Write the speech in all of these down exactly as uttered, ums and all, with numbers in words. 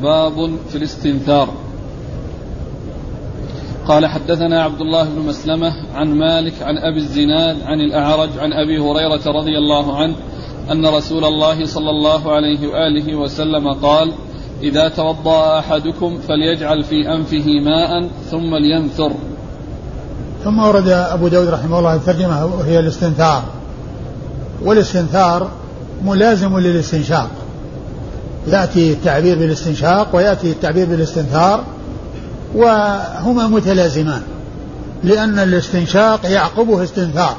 باب في الاستنثار. قال حدثنا عبد الله بن مسلمة عن مالك عن أبي الزناد عن الأعرج عن أبي هريرة رضي الله عنه أن رسول الله صلى الله عليه وآله وسلم قال: إذا توضأ أحدكم فليجعل في أنفه ماء ثم لينثر. ثم ورد أبو داود رحمه الله الترجمة وهي الاستنثار، والاستنثار ملازم للاستنشاق، يأتي التعبير بالاستنشاق ويأتي التعبير بالاستنثار، وهما متلازمان، لأن الاستنشاق يعقبه استنثار،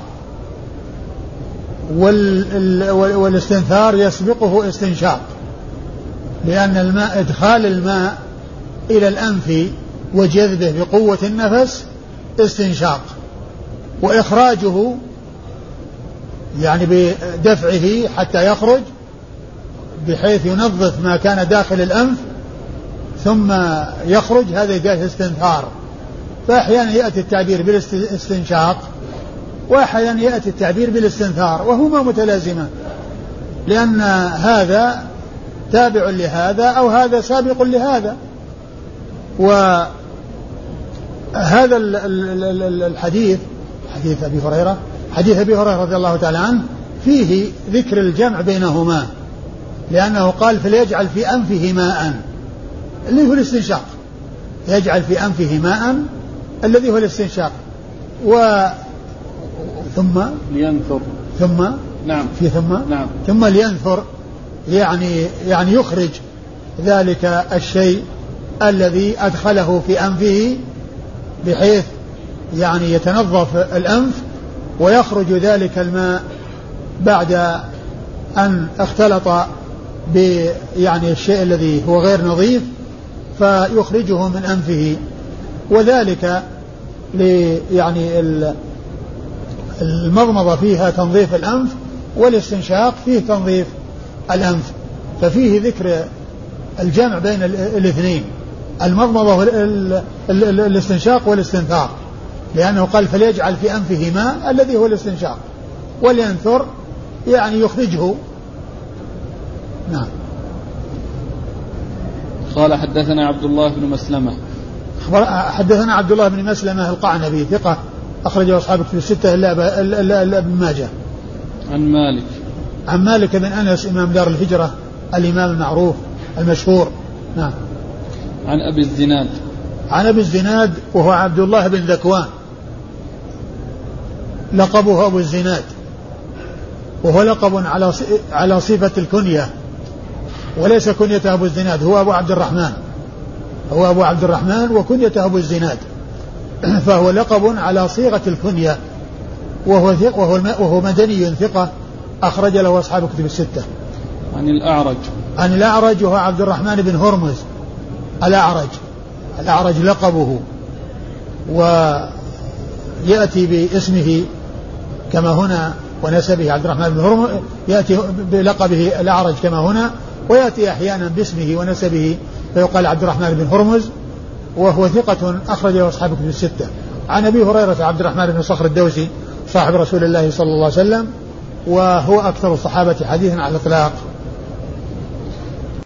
والاستنثار يسبقه استنشاق، لأن الماء إدخال الماء إلى الأنف وجذبه بقوة النفس استنشاق، وإخراجه يعني بدفعه حتى يخرج بحيث ينظف ما كان داخل الأنف ثم يخرج، هذا يقال استنثار. فأحيانا يأتي التعبير بالاستنشاق وأحيانا يأتي التعبير بالاستنثار، وهما متلازمان، لأن هذا تابع لهذا أو هذا سابق لهذا. وهذا الحديث حديث أبي هريرة حديث أبي هريرة رضي الله تعالى عنه فيه ذكر الجمع بينهما، لأنه قال فليجعل في أنفه ماء اللي هو الاستنشاق، يجعل في أنفه ماء الذي هو الاستنشاق، و ثم لينثر ثم نعم في ثم نعم ثم لينثر، يعني يعني يخرج ذلك الشيء الذي أدخله في أنفه بحيث يعني يتنظف الأنف، ويخرج ذلك الماء بعد أن اختلط ب يعني الشيء الذي هو غير نظيف فيخرجه من أنفه، وذلك يعني المضمضة فيها تنظيف الأنف، والاستنشاق فيه تنظيف الأنف، ففيه ذكر الجمع بين الاثنين، المضمضة والاستنشاق والاستنثار، لأنه قال فليجعل في أنفه ماء الذي هو الاستنشاق، ولينثر يعني يخرجه. نعم. قال حدثنا عبد الله بن مسلمة حدثنا عبد الله بن مسلمة القعنبي ثقة أخرجه أصحاب كتب الستة إلا ابن ماجه. عن مالك عن مالك بن أنس إمام دار الهجرة الإمام المعروف المشهور. نعم. عن أبي الزناد عن أبي الزناد وهو عبد الله بن ذكوان لقبه أبو الزناد، وهو لقب على على صفة الكنية وليس كنيته أبو الزناد، هو أبو عبد الرحمن هو أبو عبد الرحمن وكنيته أبو الزناد، فهو لقب على صيغة الكنية، وهو ثق وهو, وهو مدني ثقة أخرج له أصحاب كتب الستة. عن الأعرج عن الأعرج وهو عبد الرحمن بن هرمز الأعرج الأعرج لقبه، ويأتي باسمه كما هنا ونسبه عبد الرحمن بن هرمز، يأتي بلقبه الأعرج كما هنا، ويأتي أحيانا باسمه ونسبه فيقال عبد الرحمن بن هرمز، وهو ثقة أخرجه أصحاب كتب الستة. عن أبي هريرة عبد الرحمن بن صخر الدوسي صاحب رسول الله صلى الله عليه وسلم، وهو أكثر الصحابة حديثا على الإطلاق.